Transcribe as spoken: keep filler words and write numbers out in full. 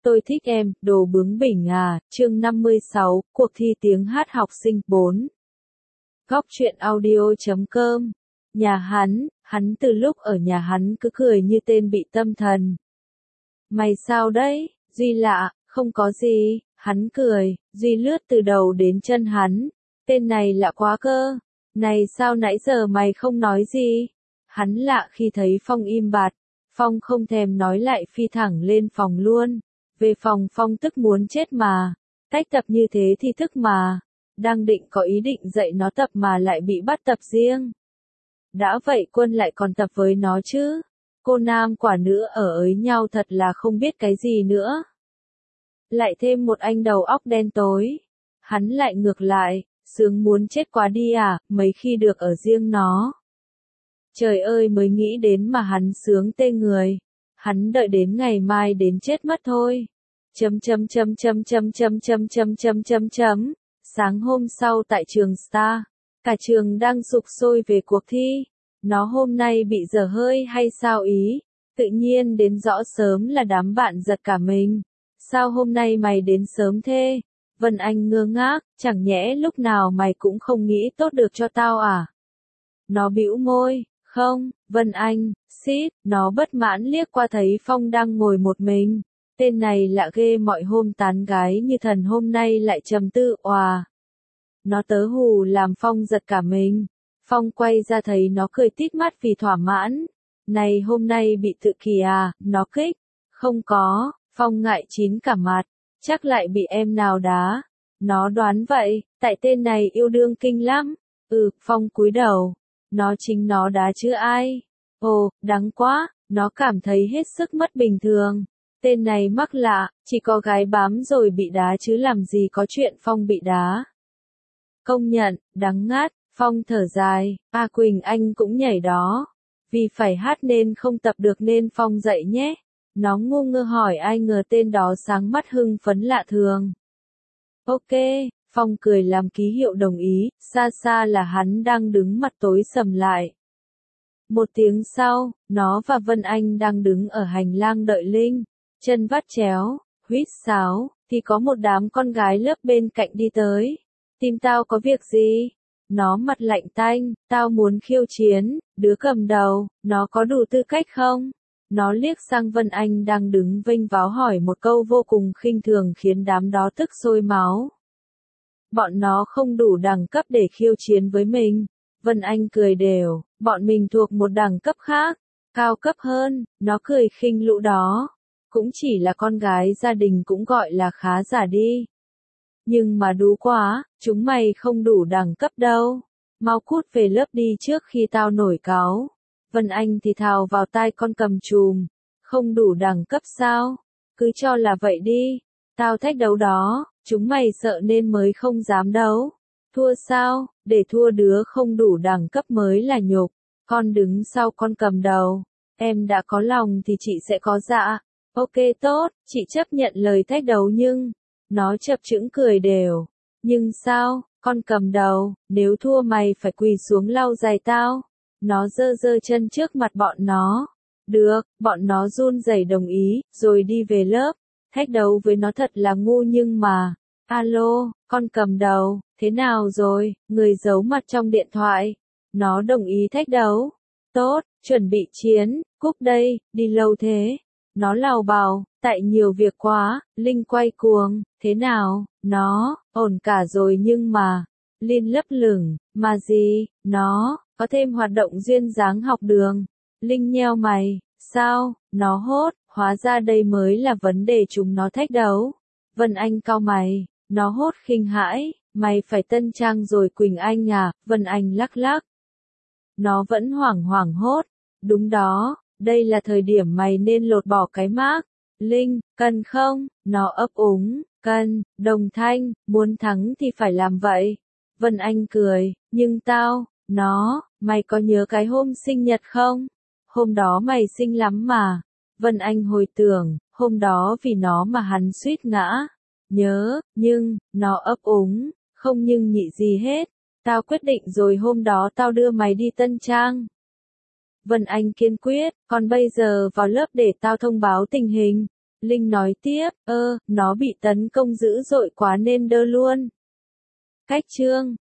Tôi thích em, đồ bướng bỉnh à, chương năm mươi sáu, cuộc thi tiếng hát học sinh, bốn. Góc truyện audio chấm com. Nhà hắn, hắn từ lúc ở nhà hắn cứ cười như tên bị tâm thần. Mày sao đấy, Duy lạ, không có gì, hắn cười, Duy lướt từ đầu đến chân hắn. Tên này lạ quá cơ, này sao nãy giờ mày không nói gì? Hắn lạ khi thấy Phong im bặt, Phong không thèm nói lại phi thẳng lên phòng luôn. Về phòng Phong tức muốn chết mà, cách tập như thế thì thức mà, đang định có ý định dạy nó tập mà lại bị bắt tập riêng. Đã vậy Quân lại còn tập với nó chứ, cô nam quả nữ ở ới nhau thật là không biết cái gì nữa. Lại thêm một anh đầu óc đen tối, hắn lại ngược lại, sướng muốn chết quá đi à, mấy khi được ở riêng nó. Trời ơi mới nghĩ đến mà hắn sướng tê người, hắn đợi đến ngày mai đến chết mất thôi. Chấm chấm chấm chấm chấm chấm chấm chấm chấm chấm chấm. Sáng hôm sau tại trường Star, cả trường đang sục sôi về cuộc thi. Nó hôm nay bị dở hơi hay sao ý? Tự nhiên đến rõ sớm là đám bạn giật cả mình. Sao hôm nay mày đến sớm thế? Vân Anh ngơ ngác, chẳng nhẽ lúc nào mày cũng không nghĩ tốt được cho tao à? Nó bĩu môi, không, Vân Anh, xít, nó bất mãn liếc qua thấy Phong đang ngồi một mình. Tên này lạ ghê, mọi hôm tán gái như thần hôm nay lại trầm tư, òa. Nó tớ hù làm Phong giật cả mình. Phong quay ra thấy nó cười tít mắt vì thỏa mãn. Này hôm nay bị tự kỷ à, nó kích. Không có, Phong ngại chín cả mặt. Chắc lại bị em nào đá. Nó đoán vậy, tại tên này yêu đương kinh lắm. Ừ, Phong cúi đầu. Nó chính nó đá chứ ai. Ồ, đắng quá, nó cảm thấy hết sức mất bình thường. Tên này mắc lạ, chỉ có gái bám rồi bị đá chứ làm gì có chuyện Phong bị đá. Công nhận, đắng ngát, Phong thở dài, A Quỳnh Anh cũng nhảy đó. Vì phải hát nên không tập được nên Phong dậy nhé. Nó ngu ngơ hỏi ai ngờ tên đó sáng mắt hưng phấn lạ thường. Ok, Phong cười làm ký hiệu đồng ý, xa xa là hắn đang đứng mặt tối sầm lại. Một tiếng sau, nó và Vân Anh đang đứng ở hành lang đợi Linh. Chân vắt chéo, huýt sáo, thì có một đám con gái lớp bên cạnh đi tới. Tìm tao có việc gì? Nó mặt lạnh tanh, tao muốn khiêu chiến, đứa cầm đầu, nó có đủ tư cách không? Nó liếc sang Vân Anh đang đứng vênh váo hỏi một câu vô cùng khinh thường khiến đám đó tức sôi máu. Bọn nó không đủ đẳng cấp để khiêu chiến với mình. Vân Anh cười đều, bọn mình thuộc một đẳng cấp khác, cao cấp hơn, nó cười khinh lũ đó. Cũng chỉ là con gái gia đình cũng gọi là khá giả đi. Nhưng mà đú quá, chúng mày không đủ đẳng cấp đâu. Mau cút về lớp đi trước khi tao nổi cáu. Vân Anh thì thào vào tai con cầm chùm. Không đủ đẳng cấp sao? Cứ cho là vậy đi. Tao thách đấu đó, chúng mày sợ nên mới không dám đấu. Thua sao? Để thua đứa không đủ đẳng cấp mới là nhục. Con đứng sau con cầm đầu. Em đã có lòng thì chị sẽ có dạ. Ok tốt, chị chấp nhận lời thách đấu nhưng, nó chập chững cười đều. Nhưng sao, con cầm đầu, nếu thua mày phải quỳ xuống lau giày tao. Nó giơ giơ chân trước mặt bọn nó. Được, bọn nó run rẩy đồng ý, rồi đi về lớp. Thách đấu với nó thật là ngu nhưng mà. Alo, con cầm đầu, thế nào rồi, người giấu mặt trong điện thoại. Nó đồng ý thách đấu. Tốt, chuẩn bị chiến, cúp đây, đi lâu thế. Nó lào bào, tại nhiều việc quá, Linh quay cuồng, thế nào, nó, ổn cả rồi nhưng mà, Linh lấp lửng, mà gì, nó, có thêm hoạt động duyên dáng học đường. Linh nheo mày, sao, nó hốt, hóa ra đây mới là vấn đề chúng nó thách đấu. Vân Anh cau mày, nó hốt khinh hãi, mày phải tân trang rồi Quỳnh Anh à, Vân Anh lắc lắc. Nó vẫn hoảng hoảng hốt, đúng đó. Đây là thời điểm mày nên lột bỏ cái mác. Linh, cần không? Nó ấp úng, cần, đồng thanh, muốn thắng thì phải làm vậy. Vân Anh cười, nhưng tao, nó, mày có nhớ cái hôm sinh nhật không? Hôm đó mày xinh lắm mà. Vân Anh hồi tưởng, hôm đó vì nó mà hắn suýt ngã. Nhớ, nhưng, nó ấp úng, không nhưng nhị gì hết. Tao quyết định rồi hôm đó tao đưa mày đi tân trang. Vân Anh kiên quyết, còn bây giờ vào lớp để tao thông báo tình hình. Linh nói tiếp, ơ, nó bị tấn công dữ dội quá nên đơ luôn. Cách chương